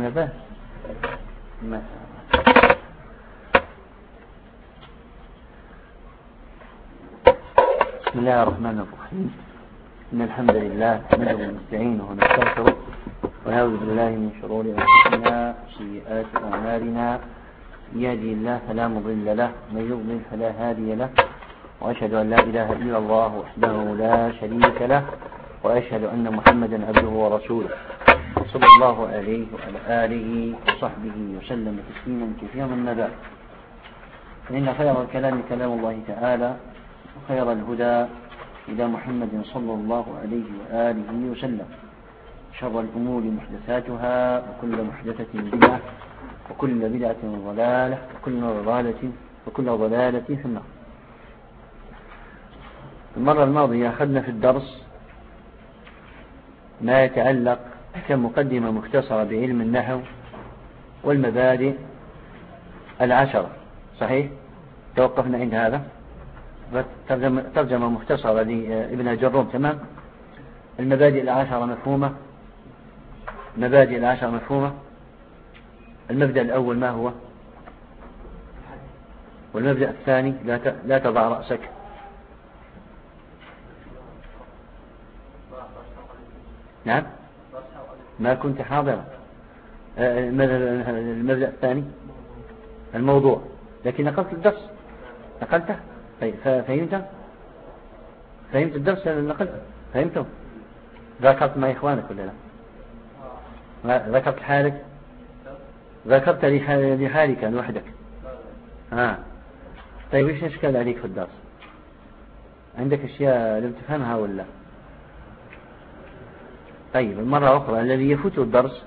بس ما بسم الله الرحمن الرحيم. إن الحمد لله نحمده ونستعينه ونستغفره ونعوذ بالله من شرور أنفسنا وسيئات أعمالنا. من يهده الله فلا مضل له ومن يضلل فلا هادي له، وأشهد أن لا إله إلا الله وحده لا شريك له، وأشهد أن محمدا عبده ورسوله صلى الله عليه وعلى آله وصحبه وسلم تسليما كثيرا. من بعد، فإن خير الكلام كلام الله تعالى، وخير الهدى إلى محمد صلى الله عليه وآله وسلم، شر الأمور محدثاتها، وكل محدثة بدعة، وكل بدعة ضلالة، وكل ضلالة في النار. المرة الماضية أخذنا في الدرس ما يتعلق كمقدمة مختصرة بعلم النحو والمبادئ العشرة، صحيح؟ توقفنا عند هذا. ترجمة مختصرة لابن الجروم، تمام. المبادئ العشرة مفهومة. مبادئ العشرة مفهومة. المبدأ الأول ما هو؟ والمبدأ الثاني لا تضع رأسك. نعم، ما كنت حاضرا. المبدأ الثاني الموضوع، لكن نقلت الدرس. نقلته. فهمت الدرس اللي نقلته؟ فهمته؟ ذكرت مع إخوانك ولا لا؟ ذكرت حالك؟ ذكرت لحالك لوحدك؟ طيب، إيش أشكال عليك في الدرس؟ عندك أشياء لم تفهمها ولا؟ طيب، المرة أخرى الذي يفوته الدرس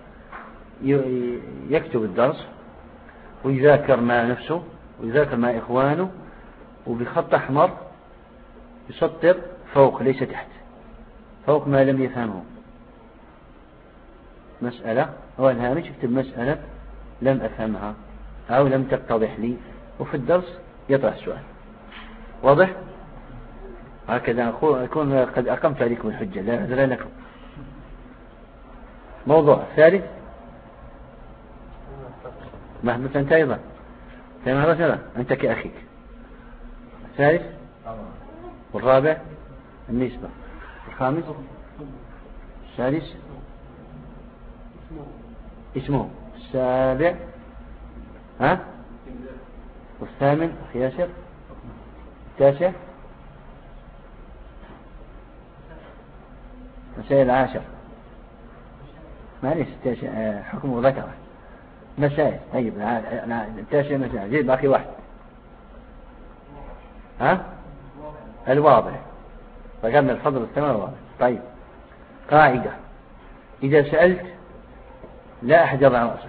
يكتب الدرس ويذاكر مع نفسه ويذاكر مع إخوانه، وبخط أحمر يسطر فوق ليس تحت، فوق ما لم يفهمه. مسألة أو الهامش يكتب مسألة لم أفهمها أو لم تتضح لي، وفي الدرس يطرح السؤال. واضح؟ هكذا أكون قد أقمت عليكم الحجة، لا عذر لكم. موضوع ثالث محدث أنت أيضا كما رجل أنت كأخيك. الثالث والرابع النسبة. الخامس السادس اسمه. السابع والثامن ياسر. التاسع مسائل العاشر. معليش، التاسع حكمه ذكره مسائل. طيب، التاسع مسائل. زي باقي واحد. الواضح. فقالنا الفضل الثمن الواضح. طيب، قاعدة: إذا سألت لا أحد يضع رأسه.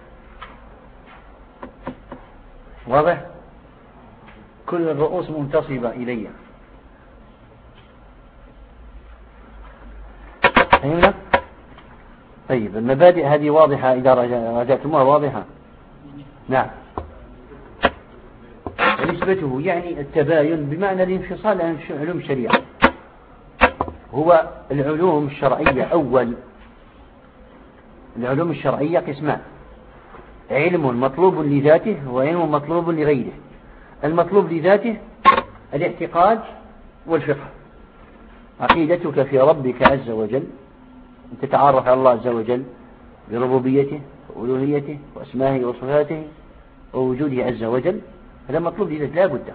واضح؟ كل الرؤوس منتصبة إلي. فهمنا؟ طيب، المبادئ هذه واضحة إذا رجعتموها واضحة. نعم. نسبته يعني التباين بمعنى الانفصال عن علوم الشريعة. هو العلوم الشرعية أول. العلوم الشرعية قسمان: علم مطلوب لذاته وعلم مطلوب لغيره. المطلوب لذاته الاعتقاد والفقه. عقيدتك في ربك عز وجل، أن تتعرف على الله عز وجل بربوبيته وألوهيته وأسمائه وصفاته ووجوده عز وجل، هذا مطلوب لذاته لا بد.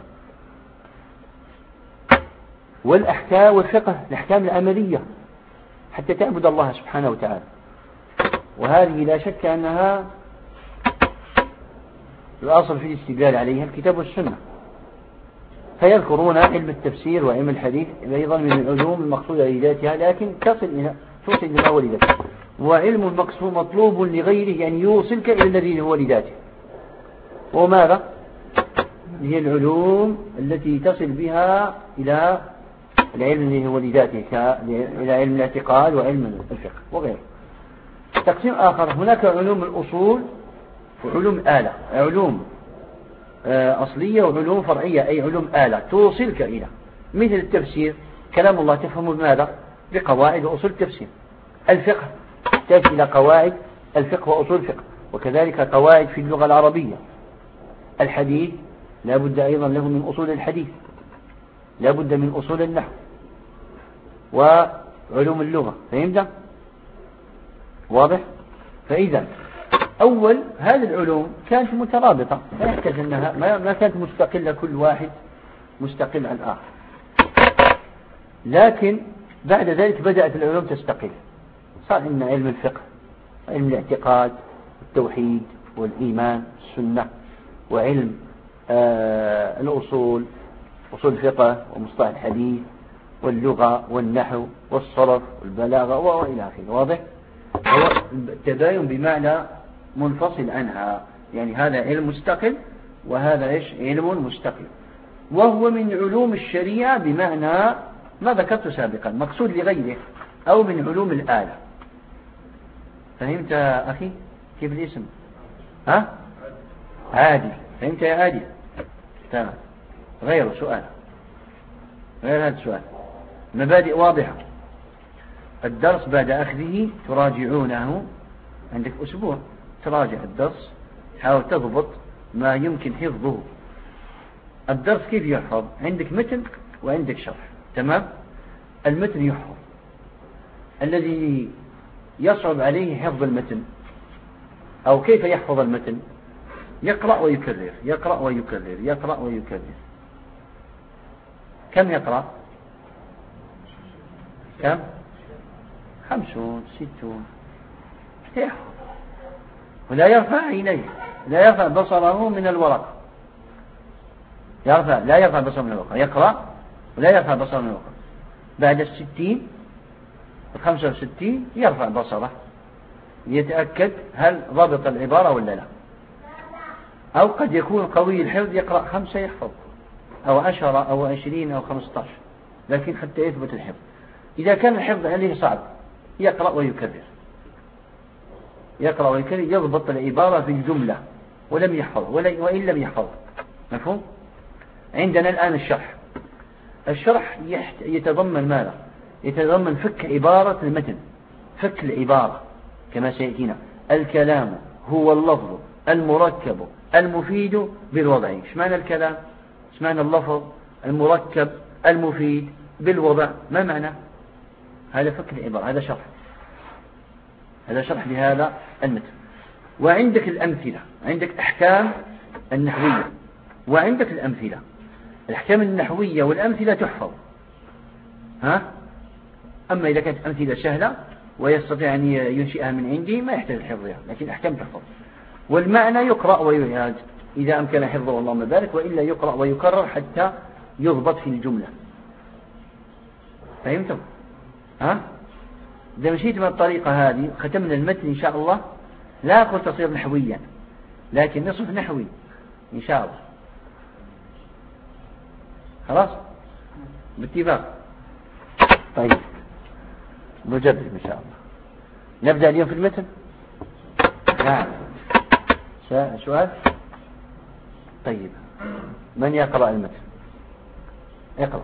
والأحكام والفقه الأحكام العملية حتى تعبد الله سبحانه وتعالى، وهذه لا شك أنها الأصل في الاستدلال عليها الكتاب والسنة. فيذكرون علم التفسير وعلم الحديث أيضا من العلوم المقصودة لذاتها، لكن توصل إلى هو لذاته. وعلم المقصود مطلوب لغيره، يعني يوصلك إلى الذي هو لذاته. وماذا؟ هي العلوم التي تصل بها إلى العلم الذي هو لذاته، إلى علم الاعتقاد وعلم الفقه وغيره. تقسيم آخر: هناك علوم الأصول وعلوم آلة. علوم أصلية وعلوم فرعية، أي علوم آلة توصلك إلى مثل التفسير. كلام الله تفهم بماذا؟ بقواعد وأصول التفسير. الفقه تحتاج إلى قواعد الفقه وأصول الفقه، وكذلك قواعد في اللغة العربية. الحديث لا بد أيضا له من أصول الحديث، لا بد من أصول النحو وعلوم اللغة. فهمت؟ واضح؟ فإذا أول هذه العلوم كانت مترابطة، لا يحتاج أنها ما كانت مستقلة، كل واحد مستقل عن الآخر. لكن بعد ذلك بدأت العلوم تستقل، صار عندنا علم الفقه، علم الاعتقاد، التوحيد والإيمان، السنة، وعلم الأصول، أصول الفقه ومصطلح الحديث واللغة والنحو والصرف والبلاغة وإلى آخره. واضح؟ هو التباين بمعنى منفصل عنها، يعني هذا علم مستقل وهذا علم مستقل، وهو من علوم الشريعة بمعنى ما ذكرت سابقا، مقصود لغيره، أو من علوم الآلة. فهمت أخي كيف الاسم؟ ها؟ عادي. فهمت يا عادي؟ تمام. غير سؤال، غير هذا السؤال. مبادئ واضحة. الدرس بعد أخذه تراجعونه، عندك أسبوع تراجع الدرس، حاول تضبط ما يمكن حفظه. الدرس كيف يحفظ؟ عندك متن وعندك شرح، تمام؟ المتن يحفظ. الذي يصعب عليه حفظ المتن أو كيف يحفظ المتن، يقرأ ويكرر، يقرأ ويكرر، يقرأ ويكرر. كم يقرأ؟ كم؟ 50 60. يحفظ ولا يرفع عينيه، لا يرفع بصره من الورق، لا يرفع بصره من الورق، يقرأ ولا يرفع بصره من الورق. بعد 60 65 يرفع بصره، يتأكد هل ضبط العبارة ولا لا. أو قد يكون قوي الحفظ يقرأ 5 يحفظ، أو 10 أو 20 أو 15، لكن حتى يثبت الحفظ. إذا كان الحفظ عليه صعب يقرأ ويكرر، يقرأ ويكرر، يضبط العبارة في الجملة ولم يحفظ وإن لم يحفظ. مفهوم؟ عندنا الآن الشرح يتضمن ماذا؟ يتضمن فك عبارة المتن، فك العبارة كما سيأتينا. الكلام هو اللفظ المركب المفيد بالوضع. ايش معنى الكلام؟ ايش معنى اللفظ المركب المفيد بالوضع؟ ما معنى هذا؟ فك العبارة، هذا شرح، هذا شرح لهذا المتن. وعندك الأمثلة، عندك أحكام النحوية وعندك الأمثلة. الأحكام النحوية والأمثلة تحفظ، ها؟ أما إذا كانت أمثلة سهلة ويستطيع أن ينشئها من عندي ما يحتاج حفظها، لكن أحكام تحفظ. والمعنى يقرأ ويعاد إذا أمكن حفظه اللهم بارك، وإلا يقرأ ويكرر حتى يضبط في الجملة. فهمتم؟ ها؟ إذا مشيت من الطريقة هذه ختمنا المتن إن شاء الله. لا أقول تصير نحويا، لكن نصف نحوي إن شاء الله. خلاص باتفاق. طيب نجرب إن شاء الله. نبدأ اليوم في المتن. نعم. سؤال؟ طيب من يقرأ المتن؟ اقرأ.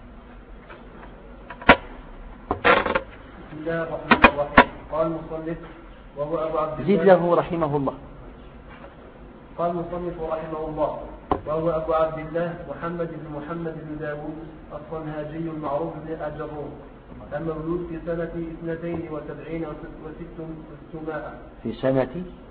بسم الله الرحمن الرحيم. قال المصنف وهو أبو عبد الله. زيد له رحمه الله. قال المصنف رحمه الله وهو أبو عبد الله محمد بن داود الصنهاجي المعروف بأجرون، المولود في سنة 72 و600. في سنة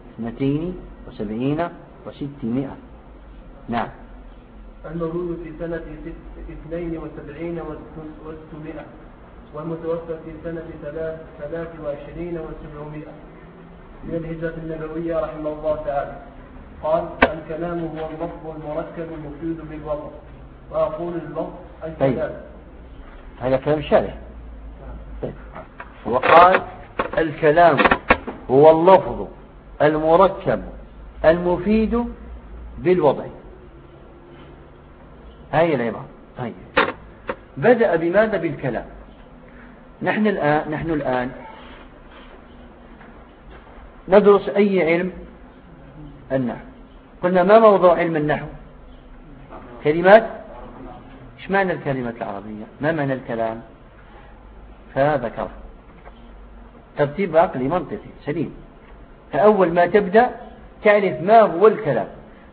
72 و600. نعم. المولود في سنة 72 و600، والمتوفى في سنة 23 و700 من الهجرة النبوية رحمه الله تعالى. قال: الكلام هو اللفظ المركب المفيد بالوضع، وأقول اللفظ الكلام. طيب. هذا كلام شارح. طيب. وقال: الكلام هو اللفظ المركب المفيد بالوضع. هاي العبارة. طيب. بدأ بماذا؟ بالكلام. نحن الآن ندرس أي علم؟ النحو. قلنا ما موضوع علم النحو؟ كلمات. إيش معنى الكلمات العربية؟ ما معنى الكلام؟ فذكر ترتيب عقلي منطقي سليم. فأول ما تبدأ تعرف ما هو الكلام،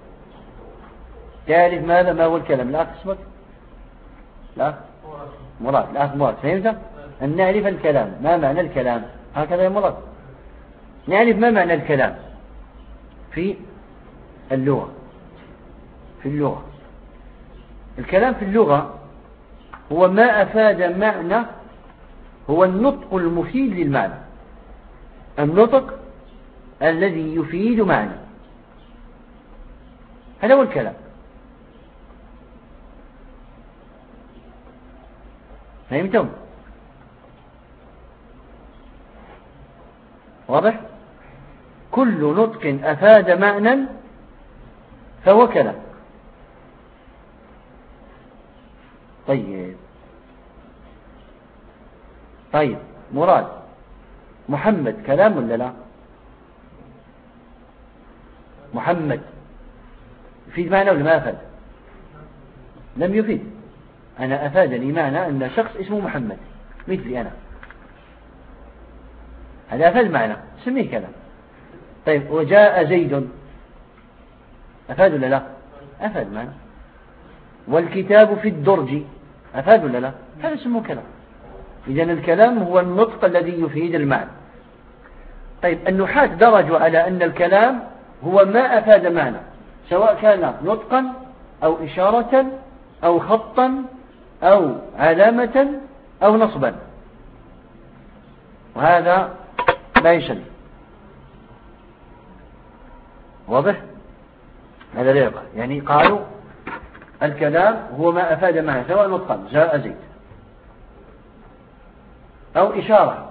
تعرف ما هو الكلام. لا تسمك، لا مراد، لا مراد، فهمت؟ أن نعرف الكلام، ما معنى الكلام، هكذا يا مراد. نعرف ما معنى الكلام في اللغة. في اللغة الكلام في اللغة هو ما أفاد معنى، هو النطق المفيد للمعنى، النطق الذي يفيد معنى، هذا هو الكلام. فهمتم؟ واضح؟ كل نطق أفاد معنى فهو كلام. طيب مراد، محمد كلام ولا لا؟ محمد يفيد معنى ولا ما أفاد؟ لم يفيد. أنا أفادني معنى أن شخص اسمه محمد مثلي أنا، هذا أفاد معنى، سميه كلام. طيب وجاء زيد، أفاد ولا لا؟ أفاد معنى. والكتاب في الدرج، أفاد ولا لا؟ هذا اسمه كلام. إذن الكلام هو النطق الذي يفيد المعنى. طيب النحاة درجوا على أن الكلام هو ما أفاد معنى، سواء كان نطقا أو إشارة أو خطا أو علامة أو نصبا، وهذا لا يشل. واضح؟ هذا لا يقع. يعني قالوا الكلام هو ما أفاد معنى، سواء نطقا جاء زيد أو إشارة،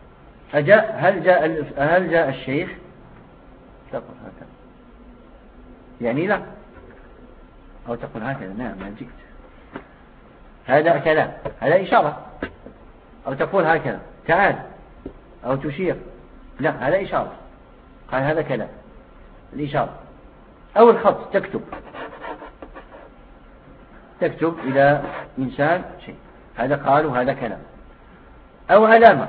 هل جاء الشيخ؟ تقول هكذا يعني لا، أو تقول هكذا نعم ما جئت، هذا كلام، هذا إشارة. أو تقول هكذا تعال، أو تشير، لا هذا إشارة، قال هذا كلام الإشارة. أو الخط، تكتب إلى إنسان شيء، هذا قالوا هذا كلام. أو علامة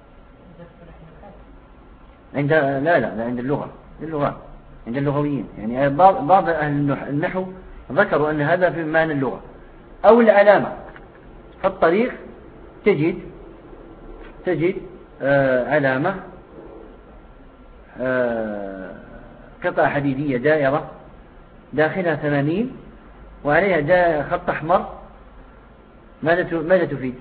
عند عند اللغة عند اللغويين، يعني بعض أهل النحو ذكروا أن هذا في معنى اللغة. أو العلامة في الطريق، تجد علامة، قطعة حديدية دائرة داخلها 80 وعليها خط أحمر، ماذا تفيد؟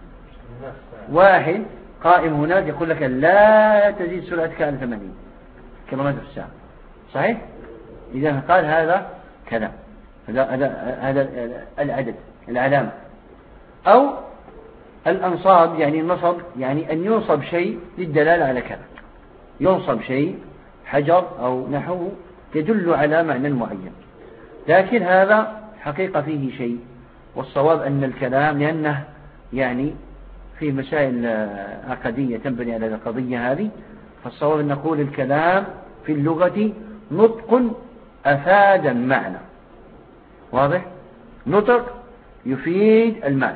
واحد قائم هناك يقول لك لا تزيد سرعتك عن 80 كيلومتر في الساعة، صحيح؟ إذا قال هذا كلام، هذا العدد، العلامة. أو الأنصاب، يعني النصب، يعني أن ينصب شيء للدلالة على كلام، ينصب شيء حجر أو نحوه يدل على معنى معين. لكن هذا حقيقة فيه شيء، والصواب أن الكلام، لأنه يعني في مسائل عقدية تنبني على القضية هذه، فالصواب أن نقول الكلام في اللغة نطق أفاد المعنى. واضح؟ نطق يفيد المعنى،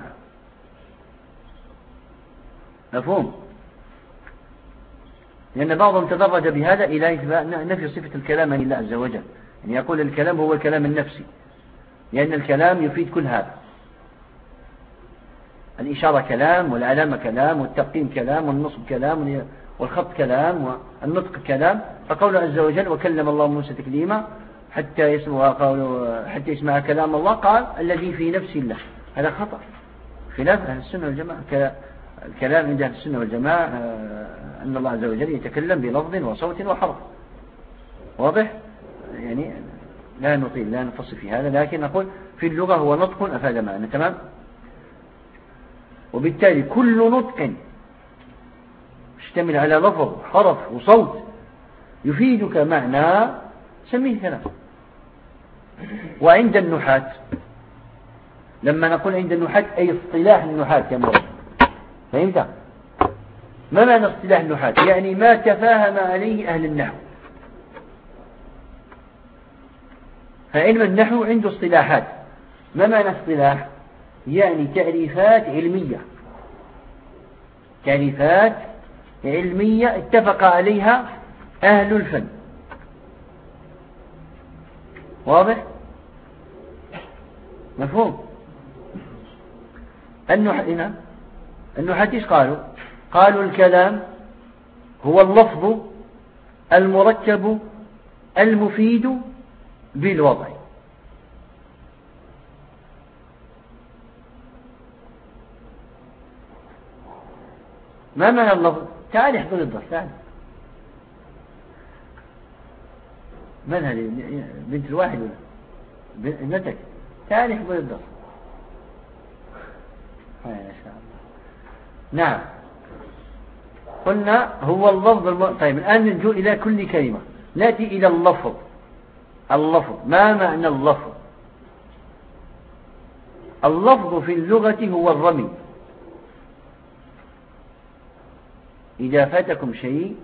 مفهوم؟ لأن بعضهم تدرج بهذا إلى نفي صفة الكلام عن الله عز وجل، يعني يقول الكلام هو الكلام النفسي، لأن الكلام يفيد كل هذا، الإشارة كلام، والعلامة كلام، والتقييم كلام، والنصب كلام، والخط كلام، والنطق كلام. فقوله عز وجل وكلم الله موسى تكليما حتى يسمع كلام الله، قال الذي في نفس الله، هذا خطأ، خلاف أهل السنة والجماعة. الكلام عند أهل السنة والجماعة أن الله عز وجل يتكلم بلفظ وصوت وحرف. واضح؟ يعني لا نطيل، لا نفصل في هذا، لكن نقول في اللغة هو نطق أفاد معنى. تمام؟ وبالتالي كل نطق يشتمل على لفظ حرف وصوت يفيدك معنى سميه كلام. وعند النحاة، لما نقول عند النحاة أي اصطلاح النحاة يا مرد، فهمت؟ ما معنى اصطلاح النحاة؟ يعني ما تفاهم عليه أهل النحو. فعلم النحو عنده اصطلاحات. ما معنى اصطلاح؟ يعني تعريفات علمية، تعريفات علمية اتفق عليها أهل الفن. واضح؟ مفهوم؟ النحاة إيش قالوا؟ قالوا الكلام هو اللفظ المركب المفيد بالوضع. ما معنى اللفظ؟ تعال احضر الدرس. تعال. من هذه؟ بنت الواحد ولا ابنتك؟ تعال احضر الدرس. ما شاء الله. نعم، قلنا هو اللفظ طيب الآن نجو إلى كل كلمة. نأتي إلى اللفظ. اللفظ ما معنى اللفظ؟ اللفظ في اللغة هو الرمي. إذا فاتكم شيء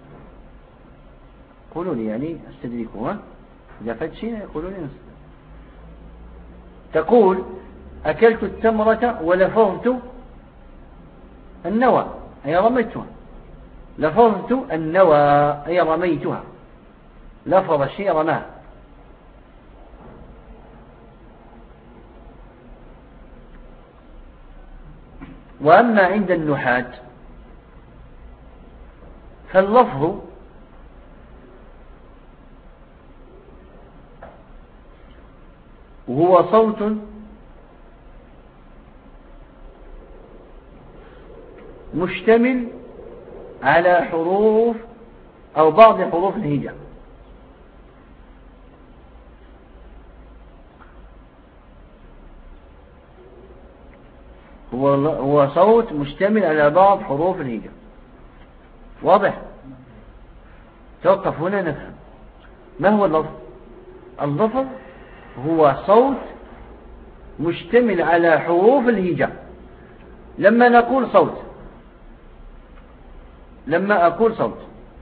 قولوا لي، يعني استدركوا. إذا فات شيء قولوا لي. تقول أكلت التمرة ولفظت النوى أي رميتها. لفظت النوى أي رميتها. لفظ الشيء رماه. وأما عند النحاة فاللفظ هو صوت مشتمل على حروف أو بعض حروف الهجاء. هو صوت مشتمل على بعض حروف الهجاء. واضح؟ توقف هنا نفهم. ما هو اللفظ؟ اللفظ هو صوت مشتمل على حروف الهجاء. لما نقول صوت، لما أقول صوت،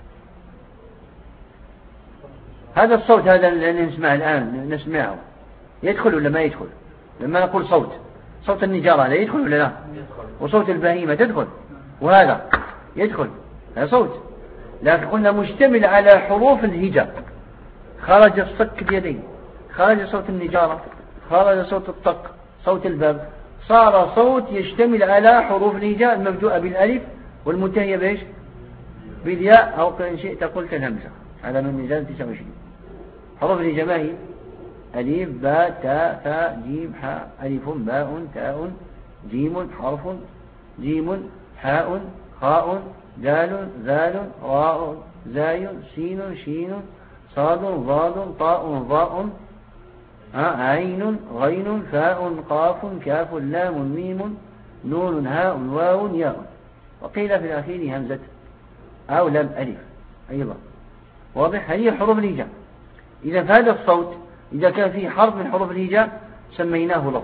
هذا الصوت هذا اللي نسمعه الآن نسمعه يدخل ولا ما يدخل؟ لما نقول صوت، صوت النجارة لا يدخل ولا لا؟ وصوت البهيمة تدخل، وهذا يدخل، هذا صوت. لكن قلنا مشتمل على حروف الهجاء. خرج الصك اليدين، خرج صوت النجارة، خرج صوت الطق، صوت الباب، صار صوت يشتمل على حروف الهجاء المبدوءة بالألف والمنتهية بإيش؟ بالياء، أو إن شئت قلت الهمزة على من ميزان 29. حروف الهجاء ما هي؟ ألف باء تاء ثاء جيم حاء. ألف باء تاء جيم حرف جيم حاء خاء دال ذال راء زاي سين شين صاد ضاد طاء ظاء عين غين فاء قاف كاف لام ميم نون هاء واو ياء. وقيل في الأخير همزة أو لام ألف أيضا. واضح؟ هذه حروف الهجاء. إذا فهذا الصوت إذا كان فيه حرف من حروف الهجاء سميناه لفظ.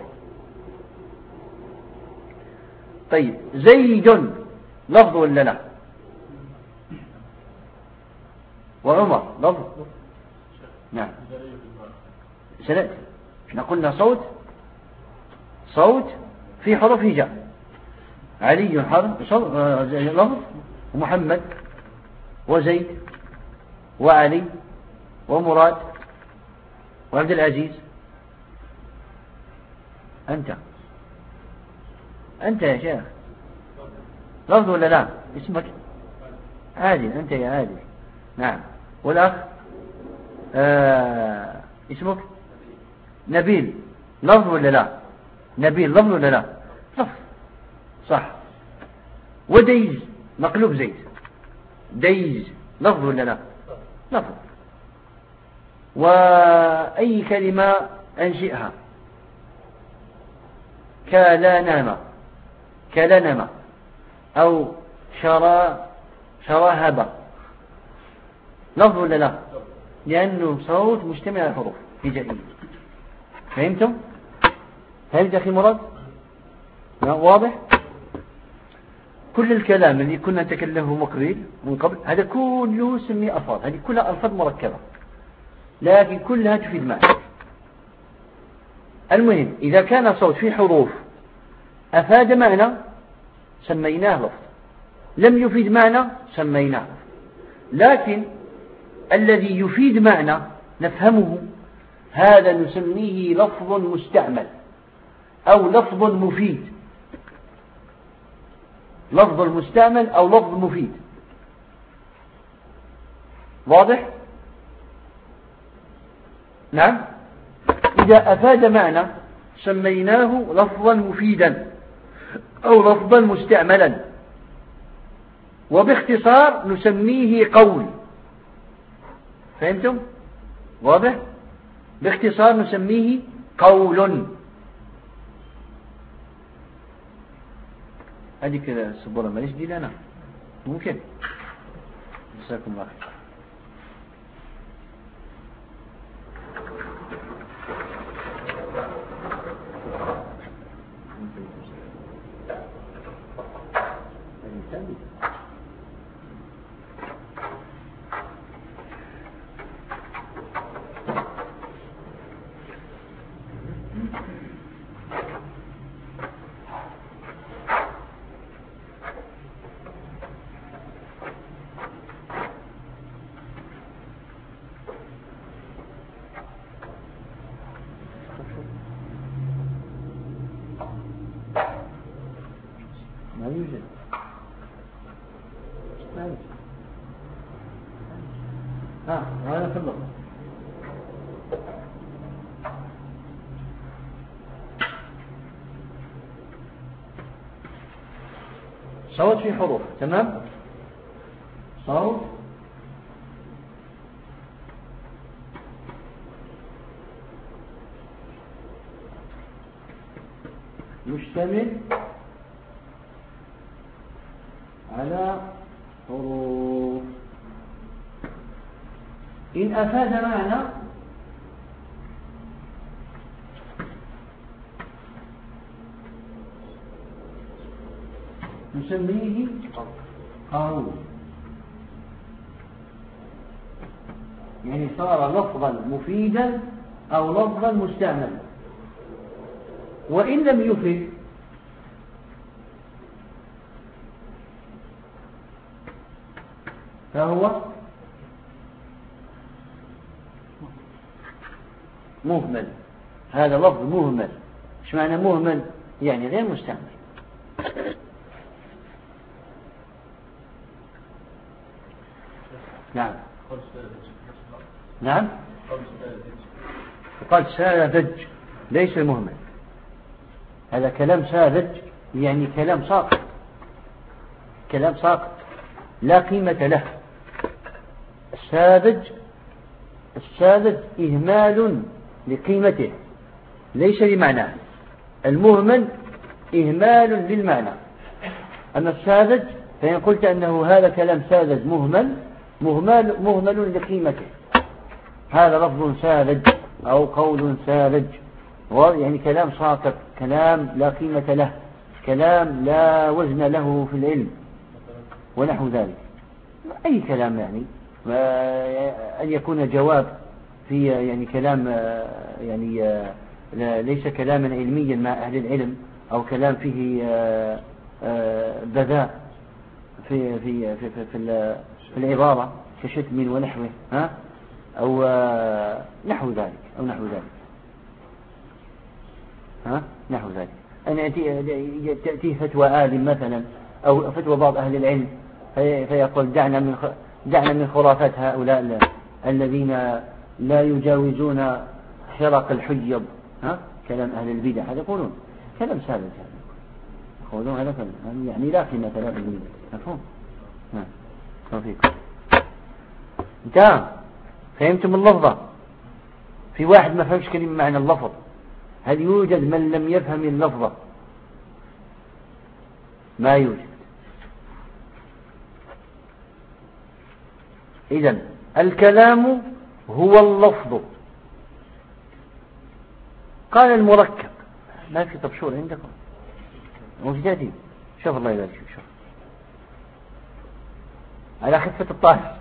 طيب زيد لفظ ولا لا؟ وعمر لفظ؟ نعم سنأتي. احنا قلنا صوت في حروف هجاء. علي حرف لفظ، ومحمد وزيد وعلي ومراد وعبد العزيز. أنت يا شيخ لفظ ولا لا؟ اسمك عادل، أنت يا عادل. نعم. والأخ اسمك نبيل لفظ ولا لا؟ نبيل لفظ ولا لا؟ لفظ صح. وديز مقلوب زيد، ديز لفظ ولا لا؟ لفظ. وأي كلمة أنشئها كلنما أو شراهبة لفظ ولا لا؟ لأنه صوت مجتمع على الحروف هجائية. فهمتم؟ فهمت أخي مراد؟ واضح؟ كل الكلام الذي كنا نتكلمه من قبل هذا كله سمي ألفاظ. هذه كلها ألفاظ مركبة لكن كلها تفيد معنى. المهم إذا كان صوت فيه حروف أفاد معنى سميناه لفظ، لم يفيد معنى سميناه. لكن الذي يفيد معنى نفهمه، هذا نسميه لفظ مستعمل أو لفظ مفيد. لفظ المستعمل أو لفظ مفيد، واضح؟ نعم. إذا أفاد معنى سميناه لفظا مفيدا أو لفظا مستعملا، وباختصار نسميه قول. فهمتم؟ واضح؟ باختصار نسميه قول. هذه كده السبورة ماليش دي لنا ممكن. جزاكم الله خير. ما يوجد. هذا في اللغة. صوت في حروف، تمام. صوت مشتمل على حروف. إن أفاد معنى نسميه قول، يعني صار لفظا مفيدا أو لفظا مستعملا. وإن لم يفد فهو مهمل. هذا لفظ مهمل. ايش معنى مهمل؟ يعني غير مستعمل. نعم. نعم. وقال ساذج ليس مهمل. هذا كلام ساذج، يعني كلام ساقط، كلام ساقط لا قيمة له. الساذج إهمال لقيمته ليس لمعناه. المهمل إهمال للمعنى. أما الساذج فإن قلت أنه هذا كلام ساذج مهمل لقيمته، هذا لفظ ساذج أو قول ساذج، يعني كلام ساقط، كلام لا قيمة له، كلام لا وزن له في العلم ونحو ذلك. أي كلام يعني أن يكون جواب في يعني كلام يعني ليس كلاما علميا مع أهل العلم، أو كلام فيه بذاء في العبارة كشتم ونحوه، أو نحو ذلك، نحو ذلك أن تأتي فتوى عالم مثلا أو فتوى بعض أهل العلم فيقول دعنا من خرافات هؤلاء الذين لا يجاوزون حرق الحجب، كلام أهل البدع. هذا يقولون كلام ساذج، يقولون هذا كلام يعني لا قيمة له في البدع. مفهوم؟ توفيق. انتهى. فهمتم اللفظة؟ في واحد ما فهمش كلمة معنى اللفظ. هل يوجد من لم يفهم اللفظة؟ ما يوجد. إذن الكلام هو اللفظ. قال المركب، ما في طبشور عندكم وجدادي، شوف الله يبارك فيك، شوف على خفة الطاهر.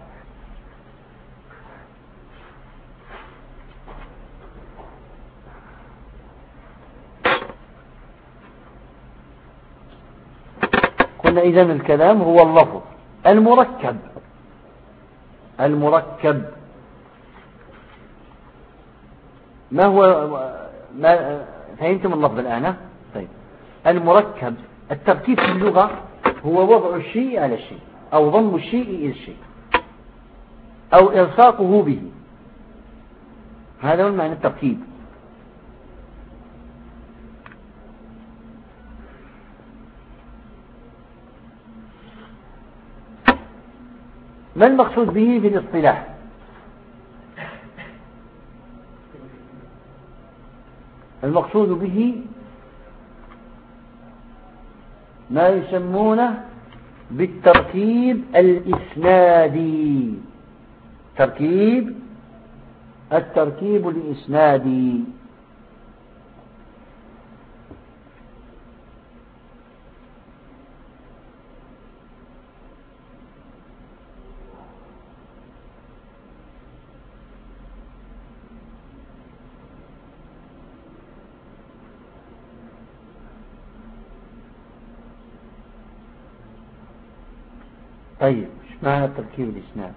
قلنا إذن الكلام هو اللفظ المركب. ما هو فهمتم اللفظ الآن؟ طيب، المركب التركيب في اللغة هو وضع الشيء على الشيء أو ضم الشيء إلى الشيء أو إلصاقه به، هذا هو المعنى التركيب. ما المقصود به في الاصطلاح؟ المقصود به ما يسمونه بالتركيب الإسنادي. التركيب الإسنادي. طيب، ايش معنى التركيب الإسنادي؟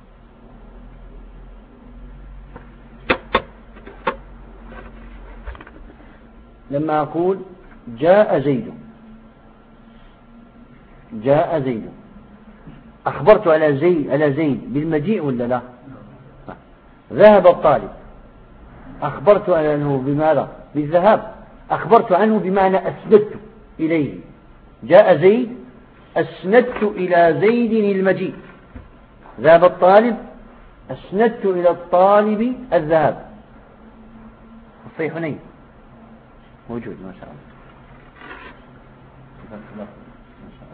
لما أقول جاء زيد أخبرت على زيد بالمجيء ولا لا؟ ذهب الطالب أخبرت عنه بماذا؟ بالذهاب. أخبرت عنه بمعنى أسندت إليه. جاء زيد أسندت إلى زيد المجيء. ذهب الطالب أسندت إلى الطالب الذهاب. في حنين موجود ما شاء الله. ما شاء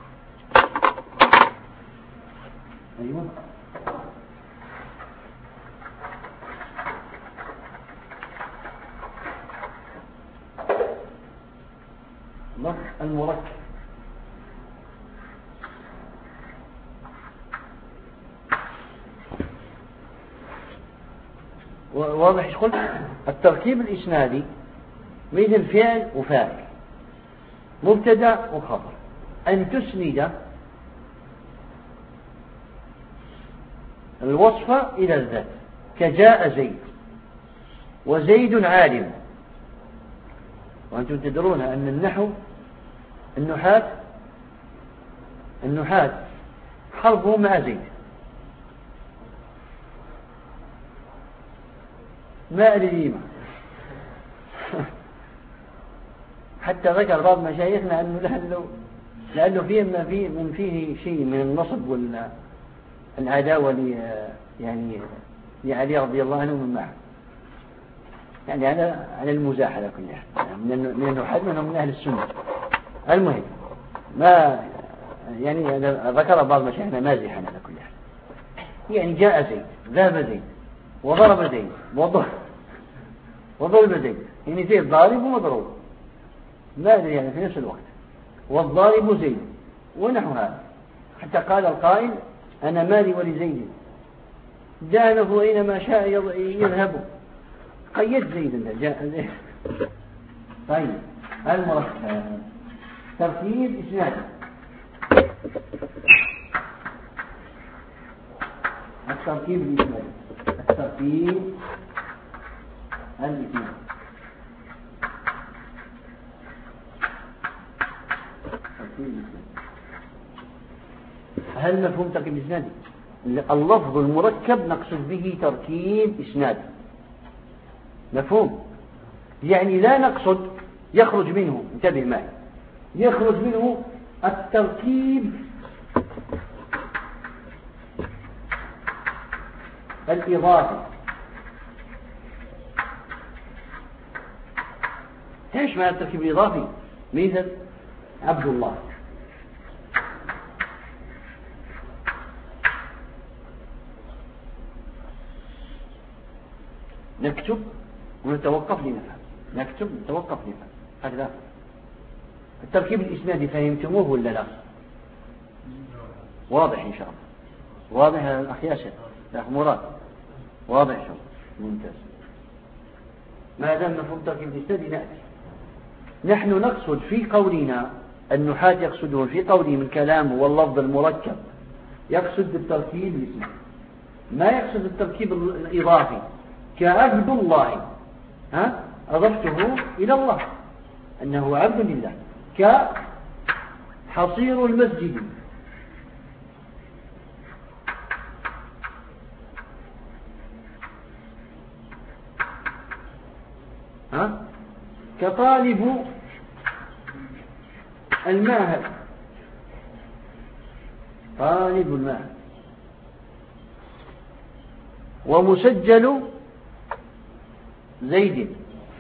الله. أيوة. لفظ المركب واضح ايش قلت؟ التركيب الإسنادي مثل فعل وفاعل، مبتدا وخبر، أن تسند الوصف إلى الذات، كجاء زيد وزيد عالم. وأنتم تدرون أن النحاة حرفه مع زيد، ما أدري ما حتى ذكر بعض مشايخنا أنه لأنه فيه شيء من النصب والعداوة يعني لعلي رضي الله عنه من معه، يعني على المزاح على كل حال، من النحاة من أهل السنة. المهم ما يعني ذكر بعض مشايخنا مازحا على كل حال، يعني جاء زيد، ذهب زيد، وضرب زيد، وضرب زيد، يعني زيد ضارب ومضروب، ما أدري يعني في نفس الوقت، والضارب زيد ونحو هذا. حتى قال القائل أنا مالي ولزيد دانه أينما شاء يذهب. قيد زيد جاء زيد. طيب، المركب تركيب إسنادي. التركيب الإسنادي. هل مفهوم تركيب إسنادي؟ اللفظ المركب نقصد به تركيب إسنادي، مفهوم؟ يعني لا نقصد يخرج منه، انتبه معي، يخرج منه التركيب الإضافي. ايش معنى التركيب الإضافي؟ مثل عبد الله، نكتب ونتوقف لنفهم، نكتب ونتوقف لنفهم، هكذا. التركيب الإسنادي فهمتموه ولا لا؟ واضح إن شاء الله، واضح يا الأخ ياسر، الأخ مراد، واضح إن شاء الله، ممتاز. ما دام مفهوم التركيب الإسنادي نأتي. نحن نقصد في قولنا، النحاة يقصدون في قولهم الكلام واللفظ المركب، يقصد بالتركيب الإسنادي، ما يقصد التركيب الإضافي كعبد الله. أضفته إلى الله أنه عبد لله، كحصير المسجد، كطالب المعهد، طالب المعهد، ومسجل زيد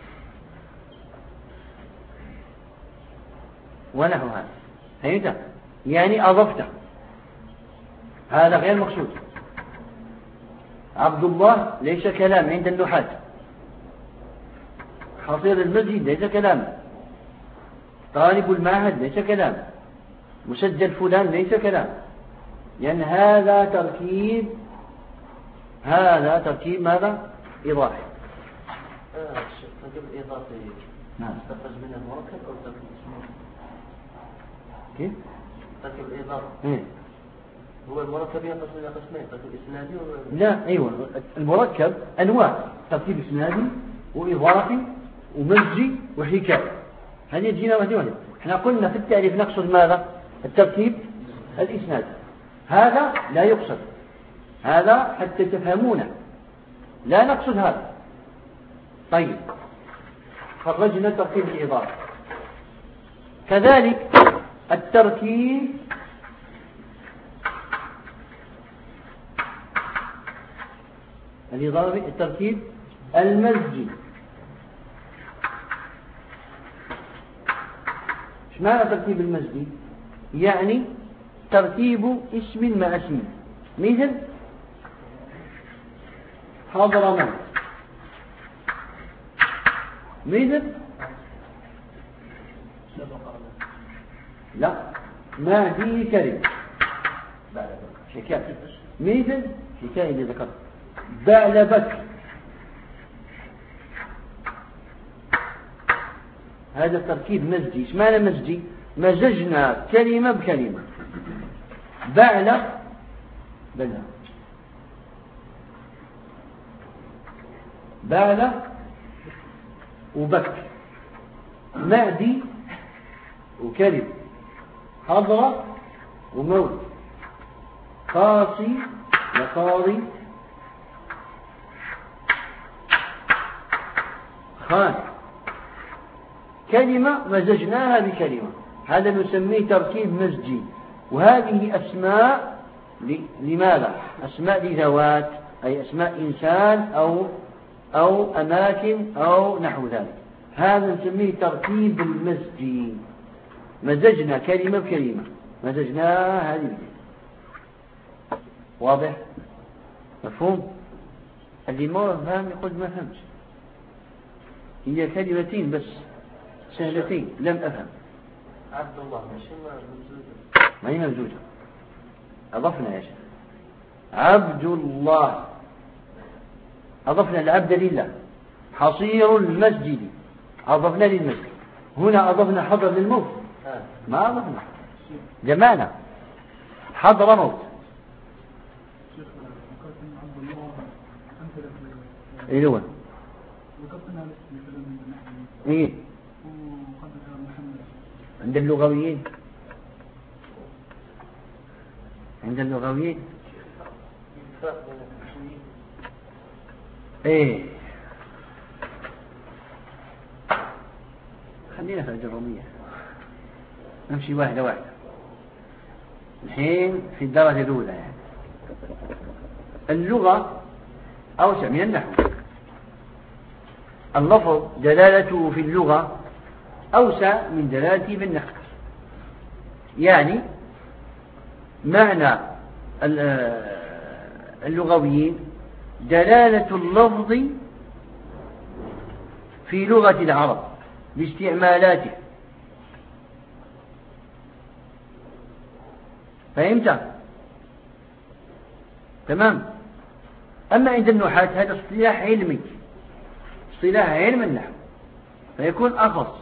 ونحو هذا. فهمت؟ يعني أضفته، هذا غير مقصود. عبد الله ليس كلام عند النحاة، حصير المسجد ليس كلام، طالب المعهد ليس كلام، مسجل فلان ليس كلام، لأن هذا تركيب ماذا؟ إضافي. تركيب الإضافي يستخرج من المركب أو تركيب اسمه؟ كيف؟ تركيب الإضافي هو المركب ينقسم إلى قسمين، تركيب إسنادي لا، أيوة، المركب أنواع: تركيب إسنادي وإضافي ومزجي وحكاية. هذه تجينا واحدة. احنا قلنا في التعريف نقصد ماذا؟ التركيب الإسنادي. هذا لا يقصد، هذا حتى تفهمونه، لا نقصد هذا. طيب، خرجنا تركيب الإضافي. كذلك التركيب الإضافي، التركيب المزجي. ايش معنى تركيب المزجي؟ يعني تركيب اسم مع اسم، مثل حضرموت، مثل لا ما فيه كلمة حكاية، مثل حكاية اللي ذكرت بعلبك. هذا التركيب مزجي. ايش معنى مزجي؟ مزجنا كلمة بكلمة. بعل وبك، معدي وكلمة، حضرة وموت، قاسي وقاضي، خان. كلمة مزجناها بكلمة، هذا نسميه تركيب مزجي. وهذه أسماء لماذا؟ أسماء لذوات، أي أسماء إنسان أو أماكن أو نحو ذلك. هذا نسميه تركيب المزجي. مزجنا كلمة بكلمة، مزجناها هذه. واضح؟ مفهوم؟ اللي ما فهم يقول ما فهمش. هي كلمتين بس سهلتين لم أفهم. عبد الله ماشي ممزوجة، ما هي ممزوجة، أضفنا يا شيخ عبد الله، أضفنا العبد لله. حصير المسجد أضفنا للمسجد. هنا أضفنا حضر للموت، ما أضفنا جمعنا حضر موت. إيه هو؟ إيه عند اللغويين، ايه خلينا في الجرومية، نمشي واحدة واحدة. الحين في الدرجة الأولى يعني اللغة أوسع من النحو. اللفظ دلالته في اللغة أوسع من دلالته في النحو. يعني معنى اللغويين دلالة اللفظ في لغة العرب باستعمالاته. فهمت؟ تمام. أما عند النحاة هذا اصطلاح علمي، اصطلاح علم النحو، فيكون أخص.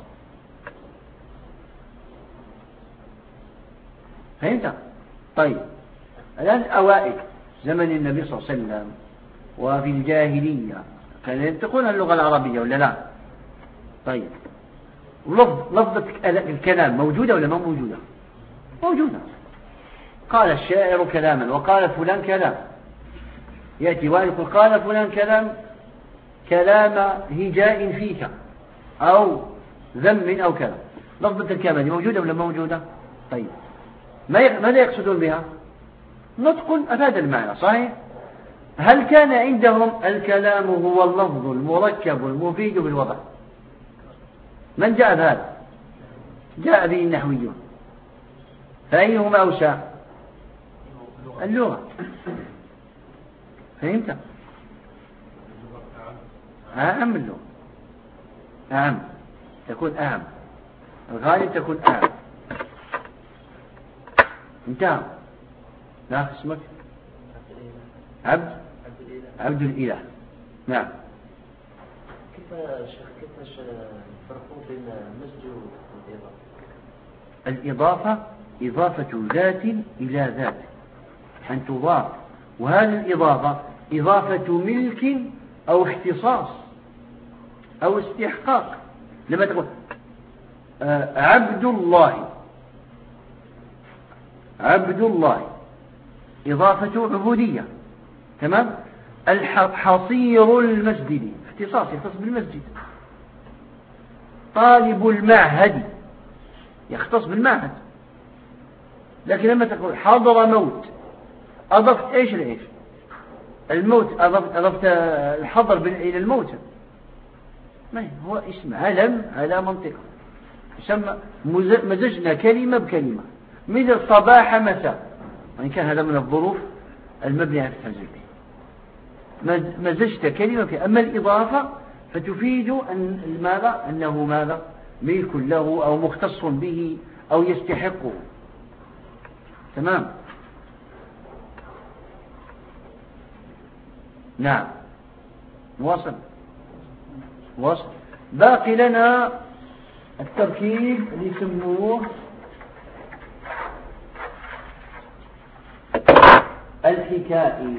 فهمت؟ طيب، الآن الأوائل زمن النبي صلى الله عليه وسلم وفي الجاهلية كانوا ينطقون اللغة العربية ولا لا؟ طيب لفظة الكلام موجودة ولا ما موجودة؟ موجودة. قال الشاعر كلاما وقال فلان كلام، يأتي ويقول قال فلان كلام هجاء فيك أو ذم أو كلام. لفظة الكلام دي موجودة ولا موجودة؟ طيب ماذا يقصدون بها؟ نطق أفاد المعنى صحيح. هل كان عندهم الكلام هو اللفظ المركب المفيد بالوضع؟ من جاء بهذا؟ جاء به النحويون. فأيهما أوسع؟ اللغة. فهمت؟ أعم اللغة، أعم تكون أعم، الغالب تكون أعم. انتهى. لا اسمك عبد الإله. نعم. كيف الفرق بين المسج والإضافة؟ الإضافة إضافة ذات إلى ذات، أن تضاف، وهذه الإضافة إضافة ملك أو اختصاص أو استحقاق. لما تقول عبد الله إضافة عبودية، تمام. الحصير المسجد اختصاص يختص بالمسجد. طالب المعهد يختص بالمعهد. لكن لما تقول حضر موت أضفت إيش لإيش؟ الموت أضفت الحضر إلى الموت. ما هو اسم علم على منطقة يسمى. مزجنا كلمة بكلمة، مثل صباح مساء، وإن كان هذا من الظروف المبنية على التنزيل. مزجت كلمة بكلمة. أما الإضافة فتفيد أن ماذا؟ أنه ماذا؟ ملك له أو مختص به أو يستحقه. تمام. نعم. واصل. باقي لنا التركيب اللي يسموه الحكائي.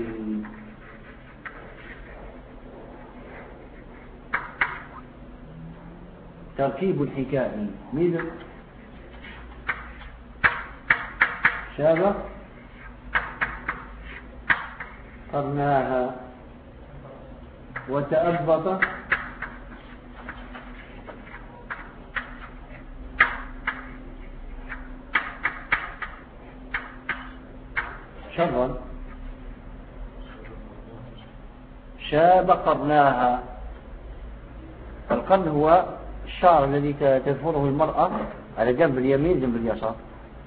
تركيب الحكائي مثل شابه قرناها وتأبط شرا شاب قرناها. القرن هو الشعر الذي تدفره المرأة على جنب اليمين جنب اليسار،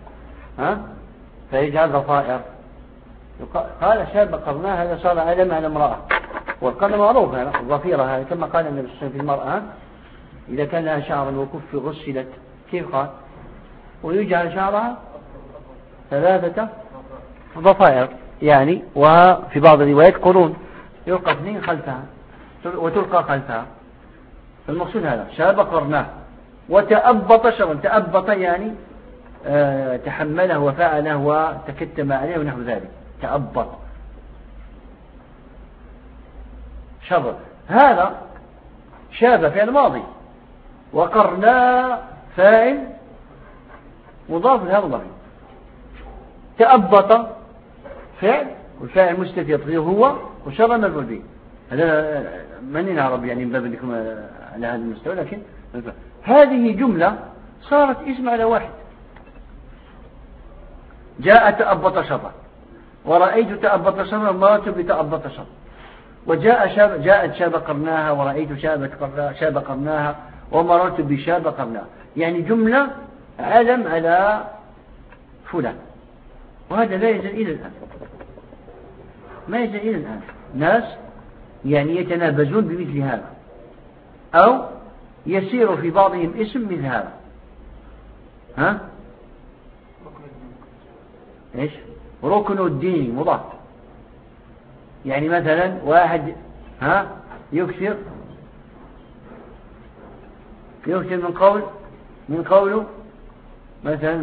فيجعل ضفائر. قال شاب قرناها، هذا صار علم على امرأة، والقرن معروف الضفيرة هذه، كما قال النبي صلى الله عليه وسلم في المرأة إذا كان لها شعر وكف غسلت كيف قال؟ ويجعل شعرها 3 ضفائر يعني، وفي بعض الروايات قرون يلقى 2 خلفها وتلقى خلفها. فالمقصود هذا شاب قرناه وتأبط شرا. تأبط يعني تحمله وفعله وتكتم عليه ونحو ذلك. تأبط شر. هذا شاب فعل ماضي، وقرنا فاعل مضاف لهذا الضمير. تأبط فعل والفاعل مستتر هو، وشر مفعول به. هذا من نعرف يعني من باب انكم على هذا المستوى، لكن هذه جملة صارت اسم على واحد. جاء تأبط شرا، ورأيت تأبط شرا، ومررت بتأبط شرا. جاءت شاب قرناها، ورأيت شاب قرناها، ومررت بشاب قرناها. يعني جملة علم على فلان. وهذا لا يزال إلى الآن، ما يزال إلى الآن ناس يعني يتنابزون بمثل هذا، أو يسير في بعضهم اسم مثل هذا. إيش؟ ركن الدين مضاف. يعني مثلا واحد يكثر من قوله مثلا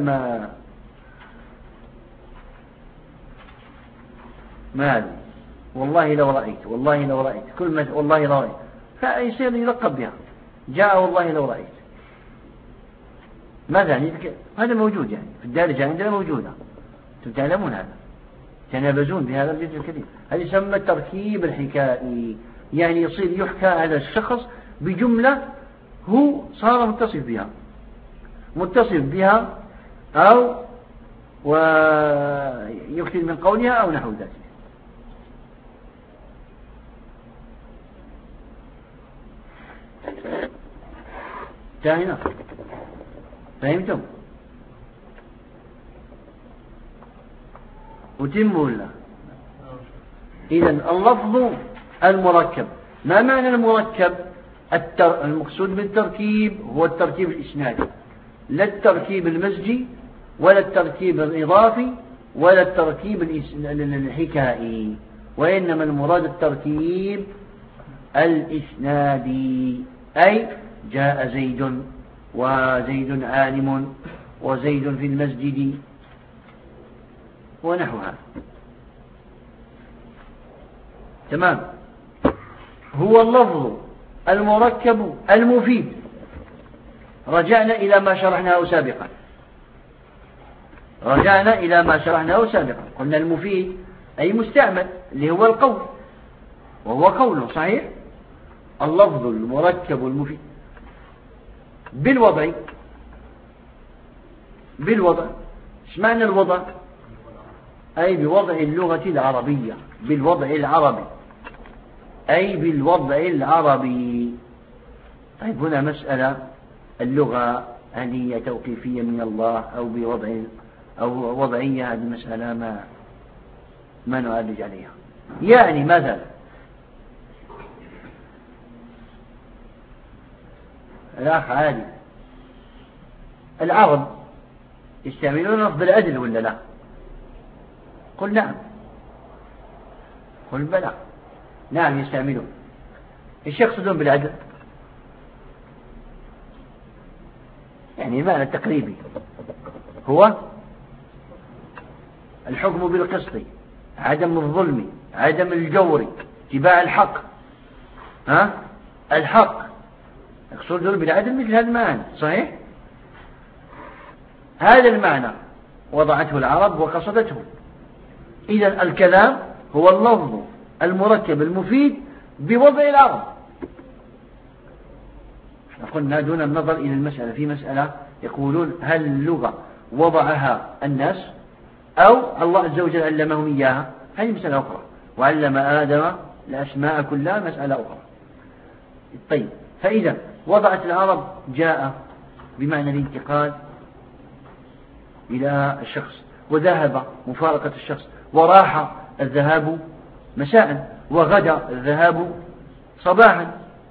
ما هذه والله لو رأيت، والله لو رأيت، كل ما والله لو رأيت، فيصير يلقب بها. جاء والله لو رأيت مثلا، هذا موجود يعني في الدارجة عندنا موجودة، أنتم تعلمون هذا، تنابزون بهذا الجزء الكثير. هذا يسمى التركيب الحكائي، يعني يصير يحكى على الشخص بجملة هو صار متصف بها أو ويكتب من قولها أو نحو ذلك. انتهينا، فهمتم؟ أتموا الله. إذن اللفظ المركب، ما معنى المركب؟ المقصود بالتركيب هو التركيب الإسنادي، لا التركيب المزجي ولا التركيب الإضافي ولا التركيب الحكائي، وإنما المراد التركيب الإسنادي، أي جاء زيد وزيد عالم وزيد في المسجد ونحوها. تمام. هو اللفظ المركب المفيد. رجعنا إلى ما شرحناه سابقا، قلنا المفيد أي مستعمل اللي هو القول، وهو قوله صحيح. اللفظ المركب المفيد بالوضع. ايش معنى الوضع؟ أي بوضع اللغة العربية، بالوضع العربي، أي بالوضع العربي. طيب هنا مسألة، اللغة هل هي توقيفية من الله أو بوضع أو وضعية؟ هذه مسألة ما نعالج عليها. يعني مثلا الأخ عادي، العرب يستعملون لفظ العدل ولا لا؟ قل نعم، قل بلى، نعم يستعملون. ايش يقصدون بالعدل؟ يعني المعنى التقريبي هو الحكم بالقسط، عدم الظلم، عدم الجور، اتباع الحق. الحق يقصدون بالعدل مثل هذا المعنى، صحيح؟ هذا المعنى وضعته العرب وقصدته. إذن الكلام هو اللفظ المركب المفيد بوضع العرب. قلنا دون النظر إلى المسألة، في مسألة يقولون هل اللغة وضعها الناس أو الله عز وجل علمهم إياها؟ هذه مسألة أخرى. وعلم آدم الأسماء كلها، مسألة أخرى. طيب، فإذا وضعت العرب جاء بمعنى الانتقال إلى الشخص، وذهب مفارقة الشخص، وراح الذهاب مساء، وغدا الذهاب صباحا،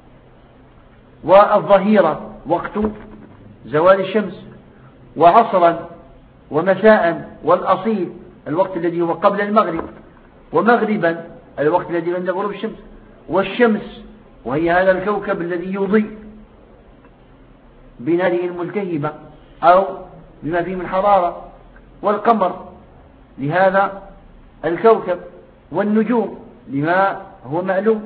والظهيرة وقت زوال الشمس، وعصرا ومساء، والأصيل الوقت الذي هو قبل المغرب، ومغربا الوقت الذي عند غروب الشمس، والشمس وهي هذا الكوكب الذي يضيء بناره الملتهبة أو بما فيه من حرارة، والقمر لهذا الكوكب، والنجوم لما هو معلوم،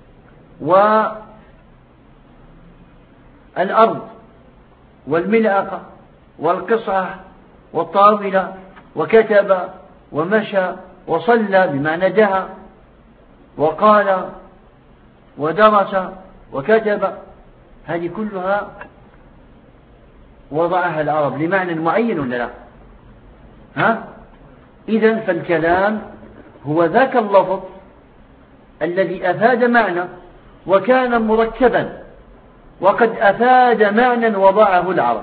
والأرض والملأقة والقصعة والطاولة، وكتب ومشى وصلى بمعنى دعا وقال ودرس وكتب. هذه كلها وضعها العرب لمعنى معين ولا لا؟ إذن فالكلام هو ذاك اللفظ الذي أفاد معنى وكان مركبا، وقد أفاد معنى وضعه العرب.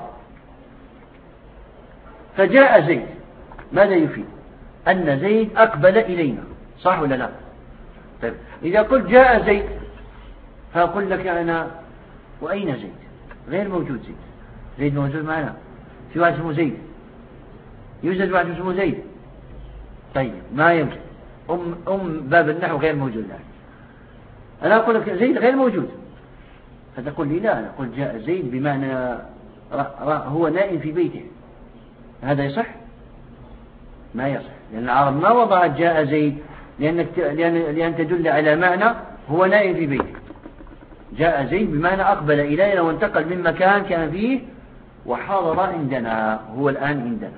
فجاء زيد، ماذا يفيد؟ أن زيد أقبل إلينا، صح ولا لا؟ طيب إذا قلت جاء زيد فأقول لك أنا وأين زيد؟ غير موجود زيد. زيد موجود معنا، في واحد اسمه زيد، يوجد واحد اسمه زيد. طيب ما يوجد، باب النحو غير موجود الآن. أنا أقول لك زيد غير موجود، فتقول لي لا، أنا أقول جاء زيد بمعنى هو نائم في بيته. هذا يصح؟ ما يصح، لأن العرب ما وضعت جاء زيد لأن تدل على معنى هو نائم في بيته. جاء زيد بمعنى أقبل إلينا وانتقل من مكان كان فيه وحضر عندنا، هو الآن عندنا.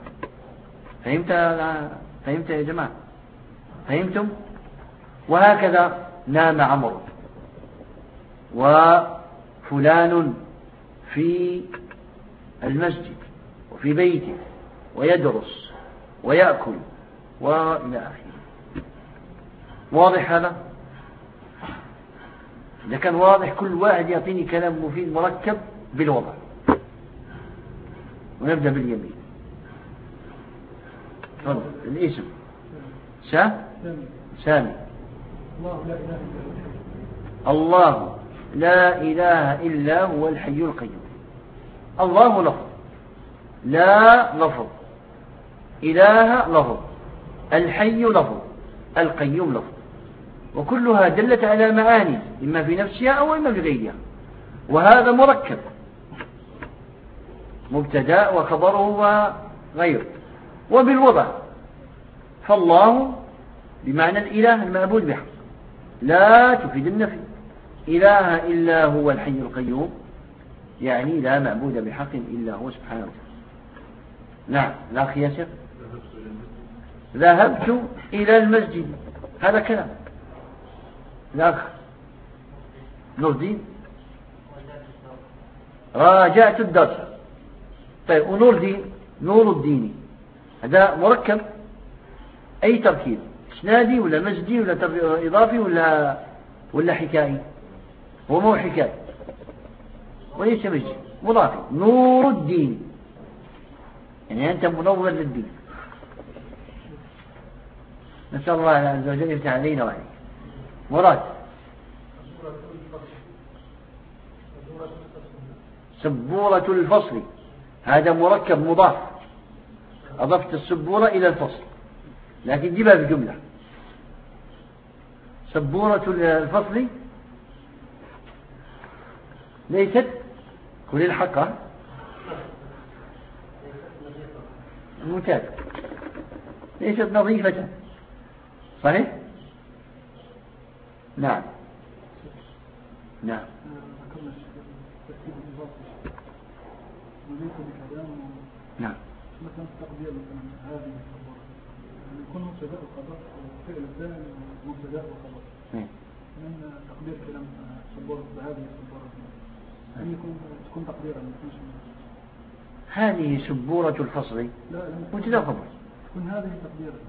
فهمت يا جماعة؟ فهمتم؟ وهكذا نام عمرو وفلان في المسجد وفي بيته ويدرس ويأكل وإلى آخره. واضح هذا؟ إذا كان واضح كل واحد يعطيني كلام مفيد مركب بالوضع. ونبدأ باليمين. تفضل. الاسم سامي. الله لا إله إلا هو الحي القيوم. الله لفظ، لا لفظ، إله لفظ، الحي لفظ، القيوم لفظ، وكلها دلت على معاني إما في نفسها أو إما في غيرها. وهذا مركب، مبتدأ وخبره وغيره. وبالوضع فالله بمعنى الإله المعبود بحق، لا تفيد النفي. إله إلا هو الحي القيوم يعني لا معبود بحق إلا هو سبحانه وتعالى. نعم. الأخ ياسر ذهبت إلى المسجد، هذا كلام. الأخ نور الدين راجعت الدرس. طيب نور الدين هذا مركب، أي تركيب؟ إسنادي ولا مزجي ولا إضافي ولا حكائي؟ هو مو حكاية وليس مزجي، مضافي. نور الدين يعني أنت منور للدين. نسأل الله عز وجل يفتح علينا وعليك. مراد سبورة الفصل، هذا مركب مضاف، أضفت السبورة إلى الفصل لكن جيبها بجملة. سبورة الفصل ليست كل الحق ممتاز، ليست نظيفة. صحيح؟ نعم. نعم. مثلا تقدير مثلا هذه الخبر يكون مبتدا وخبر وفعل الثاني مبتدا وخبر. من تقدير كلام صبور بهذه الصبورة أن تكون تقديرا. هذه سبورة الفصل مبتدا وخبر. تكون هذه تقديرا.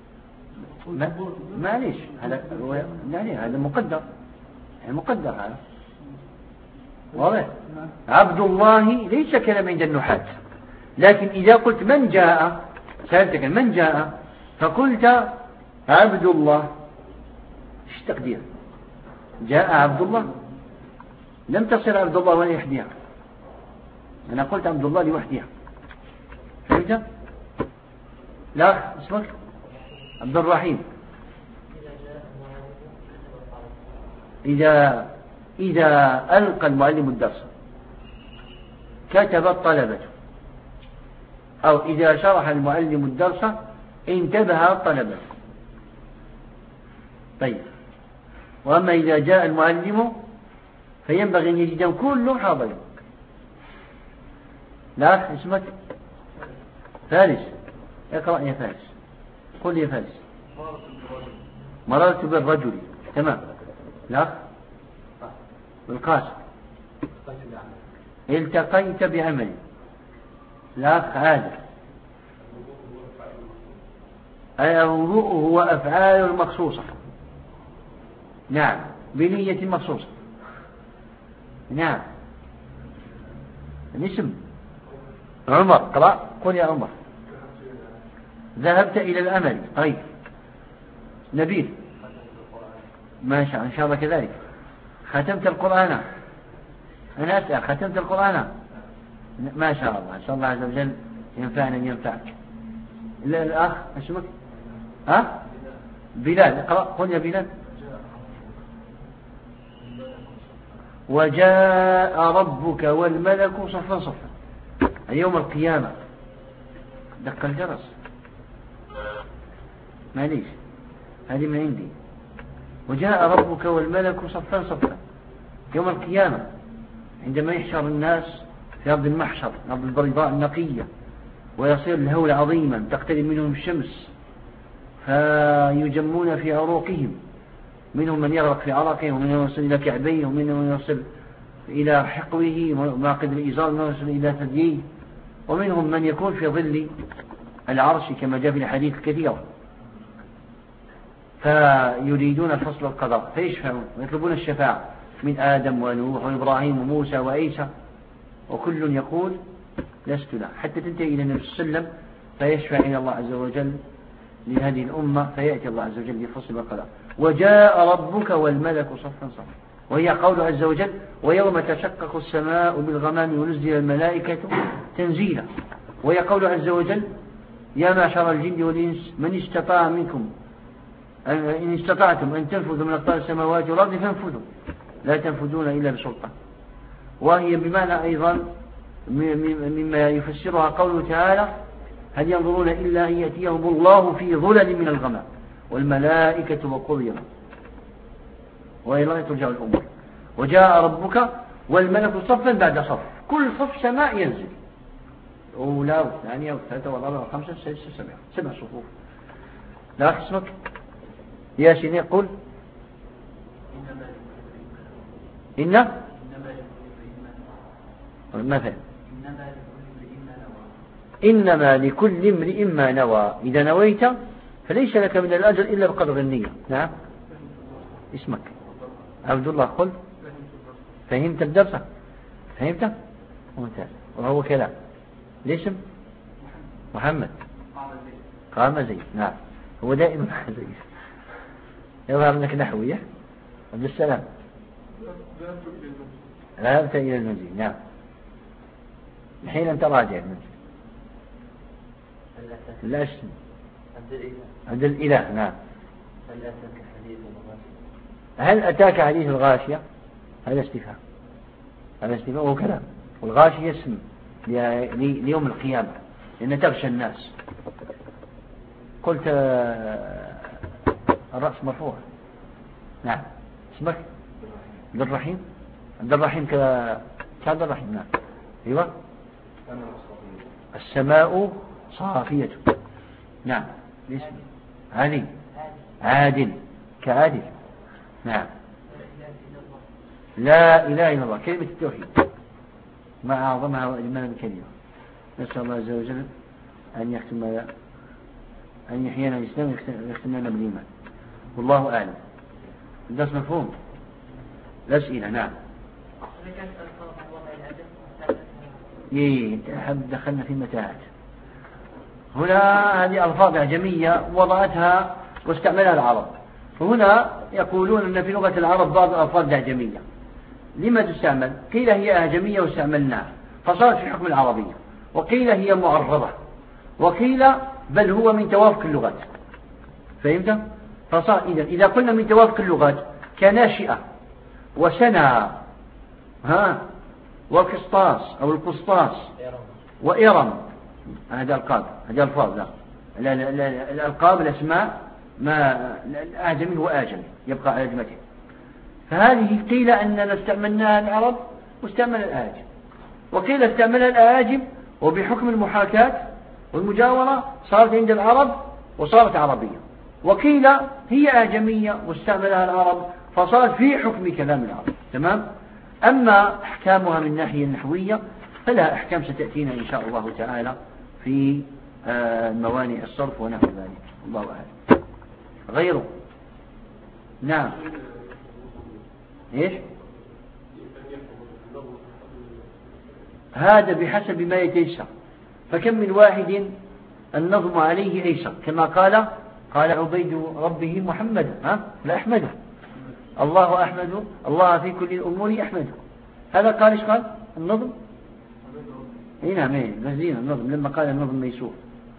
معليش هذا مقدر، يعني مقدر هذا واضح. عبد الله ليس كلام عند النحاة، لكن إذا قلت من جاء، سألتك من جاء فقلت عبد الله، ايش تقدير؟ جاء عبد الله، لم تصل عبد الله ولا يحديها، أنا قلت عبد الله لوحدها. فهمت؟ لا اسمك عبد الرحيم. إذا ألقى المعلم الدرس كتب الطلبة، أو إذا شرح المعلم الدرس انتبه الطلبة. طيب، وأما إذا جاء المعلم فينبغي أن يجدهم كلهم حاضرين. لا اسمك فارس، اقرأ يا فارس، قل يا فارس. مررت بالرجل. تمام. لا بالقاسم. التقيت بعمل. لا عادة. الوضوء هو أفعال مخصوصة. نعم، بنية مخصوصة. نعم. الاسم عمر. قرأ، قل يا عمر. ذهبت إلى الأمل. طيب نبيل ما شاء إن شاء الله كذلك. ختمت القرآن. أنا أسأل، ختمت القرآن؟ ما شاء الله، إن شاء الله عز وجل ينفعنا ينفعك. إلا الأخ اسمك بلال. اقرأ، قل يا بلال. وجاء ربك والملك صفا صفا. يوم القيامة دق الجرس. معليش، هذه من عندي. وجاء ربك والملك صفا صفا. يوم القيامة عندما يحشر الناس في أرض المحشر، أرض البيضاء النقية، ويصير الهول عظيما تقترب منهم الشمس فيجمون في عروقهم، منهم من يغرق في عرقه، ومن يصل إلى كعبيه، ومن من يصل إلى حقوه مع قدر الإزار، ومن يصل إلى ثدييه، ومنهم من يكون في ظل العرش كما جاء في الحديث الكثيرة. فيريدون فصل القضاء فيشفعون ويطلبون الشفاعة من آدم ونوح وإبراهيم وموسى وعيسى، وكل يقول لست له، حتى تنتهي إلى النبي صلى الله عليه وسلم فيشفع إلى الله عز وجل لهذه الأمة، فيأتي الله عز وجل لفصل القضاء. وجاء ربك والملك صفا صفا، وهي قول عز وجل ويوم تشقق السماء بالغمام ونزل الملائكة تنزيلا، وهي قول عز وجل يا معشر الجن والإنس من استطاع منكم إن استطعتم أن تنفذوا من أقطار السماوات والأرض فانفذوا لا تنفذون إلا بسلطان. وهي بمعنى أيضا مما يفسرها قوله تعالى هل ينظرون إلا أن يأتيهم الله في ظلل من الغمام والملائكة وقضي وإلى الله ترجع الأمور. وجاء ربك والملك صفا بعد صف، كل صف سماء ينزل، أولى والثانية والثالثة والرابعة والخامسة والسادسة والسابعة، 7 صفوف. لا اسمك يا سيدي قل إن مثلا إنما لكل امرئ ما نوى، إذا نويت فليس لك من الأجر إلا بقدر النية. نعم اسمك عبد الله قل فهمت الدرس؟ فهمت؟ ممتاز. وهو كلام الاسم محمد قام زيد. نعم هو دائما زيد. يظهر أنك نحوي عبد السلام ذهبت إلى المنزل. نعم الحين أنت راجع المنزل. لا اسم عبد الإله. نعم هل أتاك حديث الغاشية؟ هذا استفهام، هذا استفهام وهو كلام. والغاشية اسم ليوم القيامة لأن تغشى الناس. قلت الرأس مرفوع. نعم اسمك عبد الرحيم؟ عبد الرحيم كعبد الرحيم. نعم أيوة. السماء صافية. نعم الاسم علي عادل كعادل. نعم لا إله إلا الله كلمة التوحيد ما أعظمها وأجملها بكلمة. نسأل الله عز وجل أن يحيينا الإسلام ويختم لنا بالإيمان. والله أعلم. الدرس مفهوم؟ الأسئلة. نعم دخلنا في متاهات. هنا هذه ألفاظ أعجمية وضعتها واستعملها العرب، وهنا يقولون أن في لغة العرب بعض الألفاظ أعجمية. لما تستعمل؟ قيل هي أعجمية واستعملناها فصارت في حكم العربية، وقيل هي معربة، وقيل بل هو من توافق اللغات. فهمت؟ فصار إذا قلنا من توافق اللغات كناشئة وسنى وقسطاس أو القسطاس وإرم، هذا الألقاب، هذه الألفاظ. لا الألقاب الأسماء ما أعجمي وآجمي يبقى على أجمته. فهذه قيل أننا استعملناها العرب واستعمل الآجم، وقيل استعملها الآجم وبحكم المحاكاة والمجاورة صارت عند العرب وصارت عربية، وقيل هي أعجمية واستعملها العرب فصارت في حكم كلام العرب. تمام. أما أحكامها من الناحية النحوية فلها أحكام ستأتينا إن شاء الله تعالى في موانع الصرف ونحو ذلك. الله أعلم. غيره. نعم إيش؟ هذا بحسب ما يتيسر، فكم من واحد النظم عليه أيسر، كما قال عبيد ربه محمد لا أحمده الله أحمد الله في كل الأمور أحمده. هذا قال إيش قال النظم؟ نعم مهزين النظم لما قال النظم ميسور.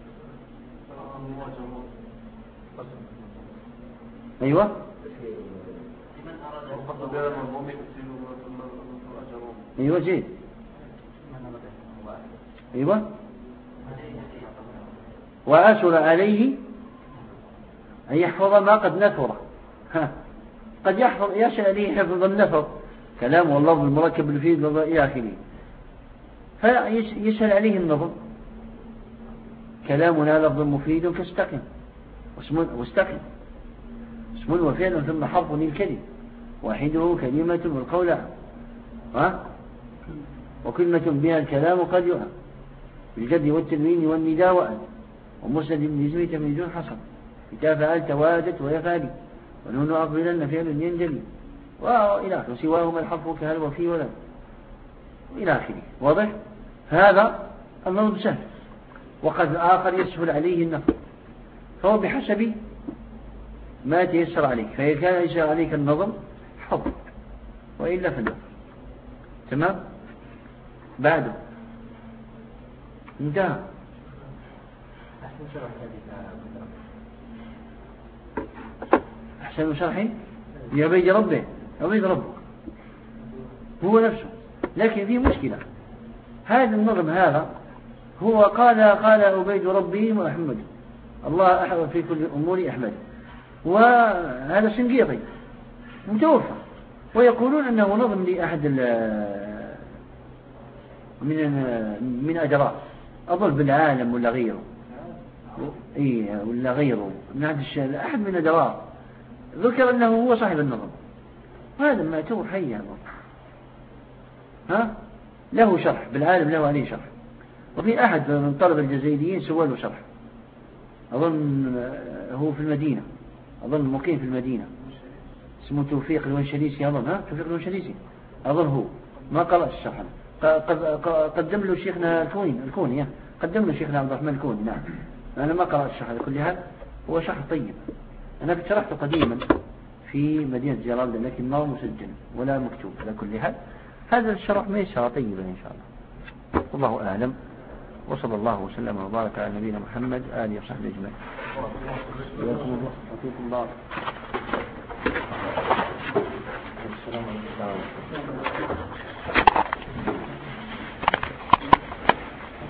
أيوة أيوة جيد. أيوة وأسر عليه أن يحفظ ما قد نثر. قد يشأ عليه حفظ النثر كلام واللفظ المركب المفيد إلى آخره. فيسهل عليه النظم. كلامنا لفظ مفيد فاستقم واستقم اسم وفعل ثم حرف للكلم واحده كلمة والقول وكلمة بها الكلام قد يؤم بالجد والتنوين والنداء وأن ومسند بالاسم تمييز حصل إذا فعلت وادت ويفعلي ونون أقبلن فعل ينجلي وإلى آخره وسواهما الحرف كهل وفي ولا إلى آخره. واضح؟ هذا النظم سهل. وقد آخر يسهل عليه النظم فهو بحسب ما تيسر عليك. فإذا كان يسهل عليك النظم حفظ وإلا فالنظم. تمام؟ بعده انتهى. أحسن شرحي يا بيد ربه عبيد ربه هو نفسه. لكن فيه مشكلة. هذا النظم هذا هو قال عبيد ربي وأحمد الله أحد في كل أمور أحمد. وهذا سنقيطي متوفى ويقولون أنه نظم لأحد من أجراء أظل بالعالم ولا غيره ولا غيره من أحد من أجراء ذكر أنه هو صاحب النظم. هذا ما تو حي له شرح بالعالم له عليه شرح. وفي أحد من طلب الجزائريين سوى له شرح أظن هو في المدينة أظن مقيم في المدينة اسمه توفيق الونشليسي أظن توفيق الونشليسي أظن هو ما قرأت الشرح. قدم له شيخنا الكوني قدم له شيخنا عبد الرحمن الكوني. نعم أنا ما قرأت الشرح على كل حال هو شرح طيب. أنا كنت شرحته قديما في مدينة جلال لكن ما هو مسجل ولا مكتوب. على كل حال هذا الشرح ما يسرى طيبا إن شاء الله. والله أعلم وصلى الله وسلم وبارك على نبينا محمد آله وصحبه أجمعين.